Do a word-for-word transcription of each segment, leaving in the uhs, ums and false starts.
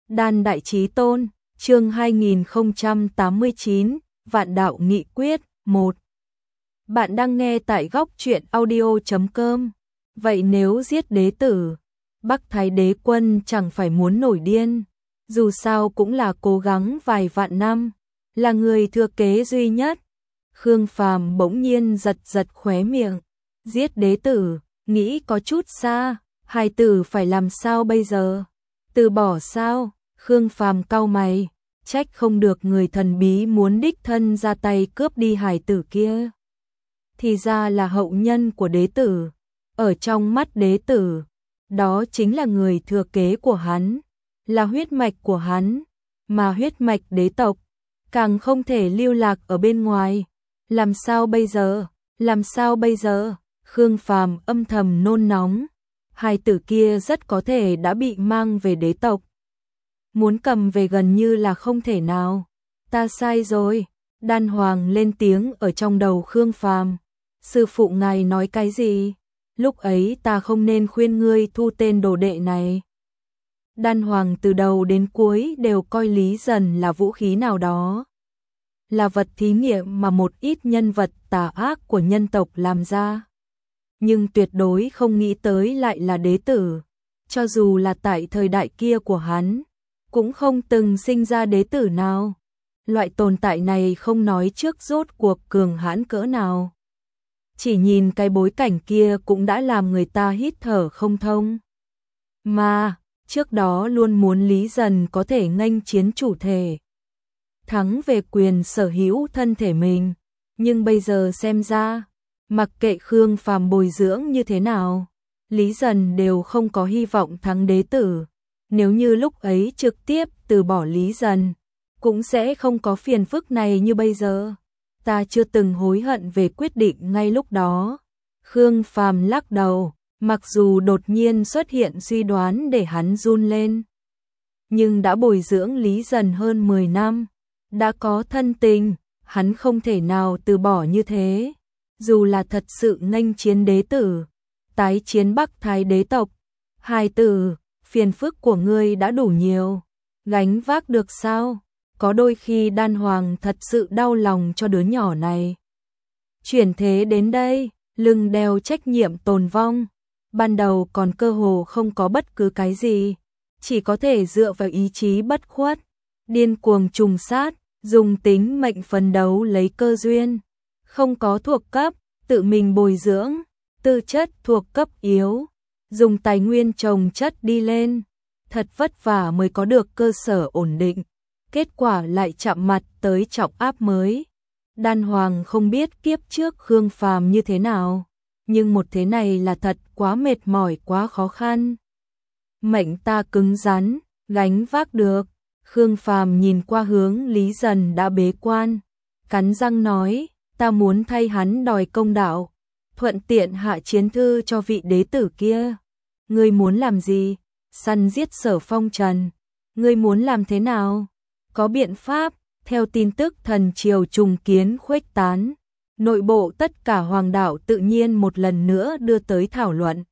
Đan Đại Chí Tôn, chương hai nghìn không trăm tám mươi chín, Vạn Đạo Nghị Quyết, một. Bạn đang nghe tại góc truyện audio chấm com. Vậy nếu giết đế tử, Bắc Thái Đế quân chẳng phải muốn nổi điên, dù sao cũng là cố gắng vài vạn năm, là người thừa kế duy nhất. Khương Phàm bỗng nhiên giật giật khóe miệng, giết đế tử, nghĩ có chút xa, hài tử phải làm sao bây giờ? Từ bỏ sao? Khương Phàm cau mày, trách không được người thần bí muốn đích thân ra tay cướp đi hài tử kia. Thì ra là hậu nhân của đế tử, ở trong mắt đế tử, đó chính là người thừa kế của hắn, là huyết mạch của hắn, mà huyết mạch đế tộc càng không thể lưu lạc ở bên ngoài. Làm sao bây giờ? Làm sao bây giờ? Khương Phàm âm thầm nôn nóng, hài tử kia rất có thể đã bị mang về đế tộc. Muốn cầm về gần như là không thể nào. Ta sai rồi. Đan Hoàng lên tiếng ở trong đầu Khương Phàm. Sư phụ ngài nói cái gì? Lúc ấy ta không nên khuyên ngươi thu tên đồ đệ này. Đan Hoàng từ đầu đến cuối đều coi Lý Dần là vũ khí nào đó, là vật thí nghiệm mà một ít nhân vật tà ác của nhân tộc làm ra. Nhưng tuyệt đối không nghĩ tới lại là đế tử. Cho dù là tại thời đại kia của hắn, cũng không từng sinh ra đế tử nào. Loại tồn tại này không nói trước rốt cuộc cường hãn cỡ nào. Chỉ nhìn cái bối cảnh kia cũng đã làm người ta hít thở không thông. Mà, trước đó luôn muốn Lý Dần có thể nghênh chiến chủ thể, thắng về quyền sở hữu thân thể mình. Nhưng bây giờ xem ra, mặc kệ Khương Phàm bồi dưỡng như thế nào, Lý Dần đều không có hy vọng thắng đế tử. Nếu như lúc ấy trực tiếp từ bỏ Lý Dần, cũng sẽ không có phiền phức này như bây giờ. Ta chưa từng hối hận về quyết định ngay lúc đó. Khương Phàm lắc đầu, mặc dù đột nhiên xuất hiện suy đoán để hắn run lên. Nhưng đã bồi dưỡng Lý Dần hơn mười năm, đã có thân tình, hắn không thể nào từ bỏ như thế. Dù là thật sự nghênh chiến đế tử, tái chiến Bắc Thái đế tộc, hài tử, phiền phức của ngươi đã đủ nhiều, gánh vác được sao? Có đôi khi Đan Hoàng thật sự đau lòng cho đứa nhỏ này. Chuyển thế đến đây, lưng đeo trách nhiệm tồn vong, ban đầu còn cơ hồ không có bất cứ cái gì, chỉ có thể dựa vào ý chí bất khuất, điên cuồng trùng sát, dùng tính mệnh phấn đấu lấy cơ duyên, không có thuộc cấp, tự mình bồi dưỡng, tư chất thuộc cấp yếu, dùng tài nguyên trồng chất đi lên, thật vất vả mới có được cơ sở ổn định, kết quả lại chạm mặt tới trọng áp mới. Đan Hoàng không biết kiếp trước Khương Phàm như thế nào, nhưng một thế này là thật quá mệt mỏi, quá khó khăn. Mệnh ta cứng rắn, gánh vác được. Khương Phàm nhìn qua hướng Lý Dần đã bế quan, cắn răng nói, ta muốn thay hắn đòi công đạo, thuận tiện hạ chiến thư cho vị đế tử kia. Ngươi muốn làm gì? Săn giết Sở Phong Trần. Ngươi muốn làm thế nào? Có biện pháp. Theo tin tức thần triều trùng kiến khuếch tán, nội bộ tất cả hoàng đạo tự nhiên một lần nữa đưa tới thảo luận.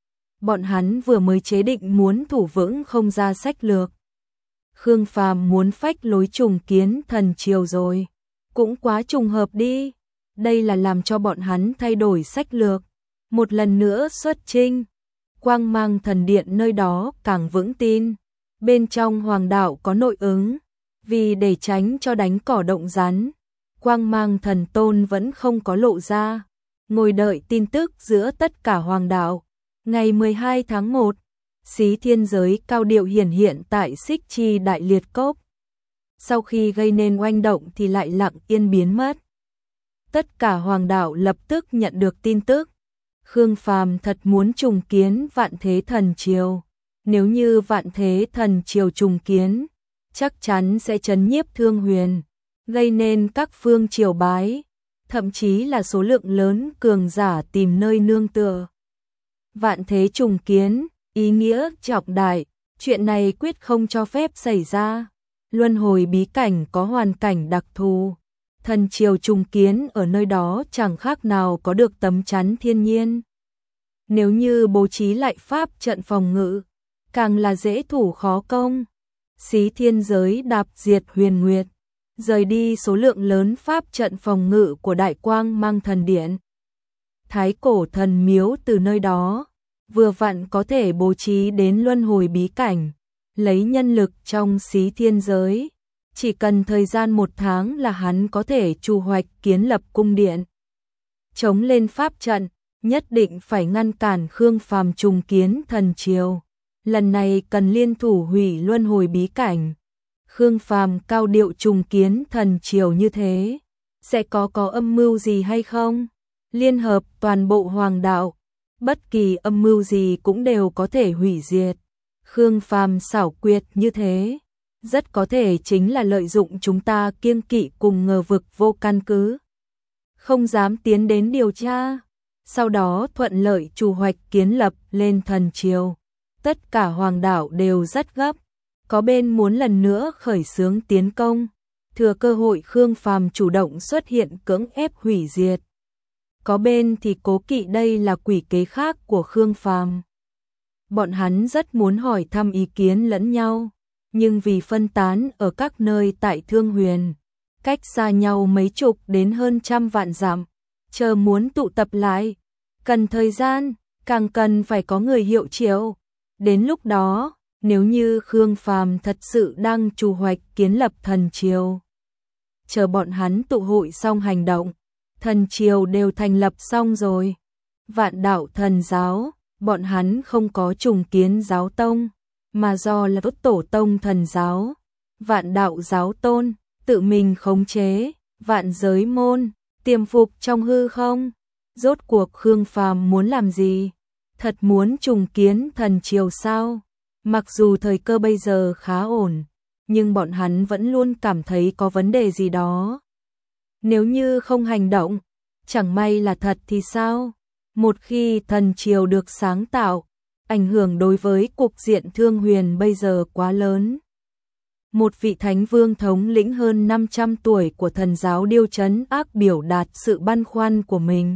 Bọn hắn vừa mới chế định muốn thủ vững không ra sách lược. Khương Phàm muốn phách lối trùng kiến thần triều rồi, cũng quá trùng hợp đi. Đây là làm cho bọn hắn thay đổi sách lược, một lần nữa xuất chinh. Quang Mang thần điện nơi đó càng vững tin, bên trong hoàng đạo có nội ứng. Vì để tránh cho đánh cỏ động rắn, Quang Mang thần tôn vẫn không có lộ ra, ngồi đợi tin tức giữa tất cả hoàng đạo. Ngày mười hai tháng một, Xí Thiên Giới cao điệu hiển hiện tại Xích Chi Đại Liệt Cốc. Sau khi gây nên oanh động thì lại lặng yên biến mất. Tất cả hoàng đạo lập tức nhận được tin tức. Khương Phàm thật muốn trùng kiến Vạn Thế Thần Triều. Nếu như Vạn Thế Thần Triều trùng kiến, chắc chắn sẽ trấn nhiếp Thương Huyền, gây nên các phương triều bái, thậm chí là số lượng lớn cường giả tìm nơi nương tựa. Vạn thế trùng kiến, ý nghĩa trọng đại, chuyện này quyết không cho phép xảy ra. Luân hồi bí cảnh có hoàn cảnh đặc thù, thần triều trùng kiến ở nơi đó chẳng khác nào có được tấm chắn thiên nhiên. Nếu như bố trí lại pháp trận phòng ngự, càng là dễ thủ khó công. Xí Thiên Giới đạp diệt Huyền Nguyệt, rời đi số lượng lớn pháp trận phòng ngự của Đại Quang Mang Thần Điện. Thái cổ thần miếu từ nơi đó, vừa vặn có thể bố trí đến luân hồi bí cảnh, lấy nhân lực trong Xí Thiên Giới. Chỉ cần thời gian một tháng là hắn có thể chu hoạch kiến lập cung điện. Chống lên pháp trận, nhất định phải ngăn cản Khương Phàm trùng kiến thần triều. Lần này cần liên thủ hủy luân hồi bí cảnh. Khương Phàm cao điệu trùng kiến thần triều như thế, sẽ có có âm mưu gì hay không? Liên hợp toàn bộ hoàng đạo, bất kỳ âm mưu gì cũng đều có thể hủy diệt. Khương Phàm xảo quyệt như thế, rất có thể chính là lợi dụng chúng ta kiêng kỵ cùng ngờ vực vô căn cứ, không dám tiến đến điều tra, sau đó thuận lợi chủ hoạch kiến lập lên thần triều. Tất cả hoàng đảo đều rất gấp, có bên muốn lần nữa khởi xướng tiến công, thừa cơ hội Khương Phàm chủ động xuất hiện cưỡng ép hủy diệt. Có bên thì cố kỵ đây là quỷ kế khác của Khương Phàm. Bọn hắn rất muốn hỏi thăm ý kiến lẫn nhau, nhưng vì phân tán ở các nơi tại Thương Huyền, cách xa nhau mấy chục đến hơn trăm vạn dặm, chờ muốn tụ tập lại, cần thời gian, càng cần phải có người hiệu triệu. Đến lúc đó, nếu như Khương Phàm thật sự đang chủ hoạch kiến lập thần triều, chờ bọn hắn tụ hội xong hành động, thần triều đều thành lập xong rồi. Vạn đạo thần giáo, bọn hắn không có trùng kiến giáo tông, mà do là tốt tổ tông thần giáo. Vạn đạo giáo tôn, tự mình khống chế, vạn giới môn, tiềm phục trong hư không. Rốt cuộc Khương Phàm muốn làm gì? Thật muốn trùng kiến thần triều sao? Mặc dù thời cơ bây giờ khá ổn, nhưng bọn hắn vẫn luôn cảm thấy có vấn đề gì đó. Nếu như không hành động, chẳng may là thật thì sao? Một khi thần triều được sáng tạo, ảnh hưởng đối với cục diện Thương Huyền bây giờ quá lớn. Một vị thánh vương thống lĩnh hơn năm trăm tuổi của thần giáo Điêu Trấn Ác biểu đạt sự băn khoăn của mình.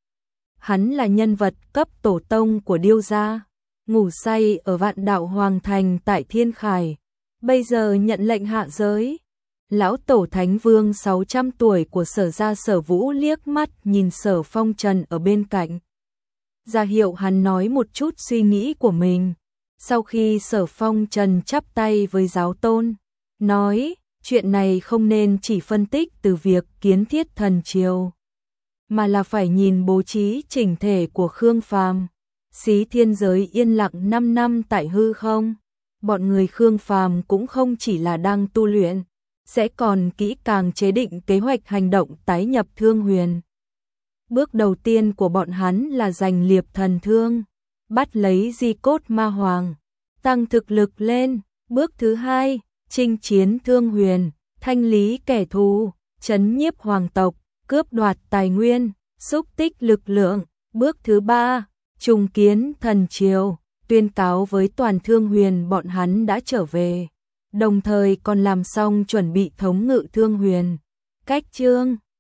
Hắn là nhân vật cấp tổ tông của Điêu gia, ngủ say ở Vạn Đạo Hoàng Thành tại Thiên Khải, bây giờ nhận lệnh hạ giới. Lão tổ thánh vương sáu trăm tuổi của Sở gia Sở Vũ liếc mắt nhìn Sở Phong Trần ở bên cạnh, ra hiệu hắn nói một chút suy nghĩ của mình. Sau khi Sở Phong Trần chắp tay với giáo tôn, nói, chuyện này không nên chỉ phân tích từ việc kiến thiết thần triều, mà là phải nhìn bố trí chỉnh thể của Khương Phàm. Xí Thiên Giới yên lặng năm năm tại hư không, bọn người Khương Phàm cũng không chỉ là đang tu luyện, sẽ còn kỹ càng chế định kế hoạch hành động tái nhập Thương Huyền. Bước đầu tiên của bọn hắn là giành liệp thần thương, bắt lấy di cốt ma hoàng, tăng thực lực lên. Bước thứ hai, chinh chiến Thương Huyền, thanh lý kẻ thù, trấn nhiếp hoàng tộc, cướp đoạt tài nguyên, xúc tích lực lượng. Bước thứ ba, trùng kiến thần triều, tuyên cáo với toàn Thương Huyền bọn hắn đã trở về, đồng thời còn làm xong chuẩn bị thống ngự Thương Huyền. Cách chương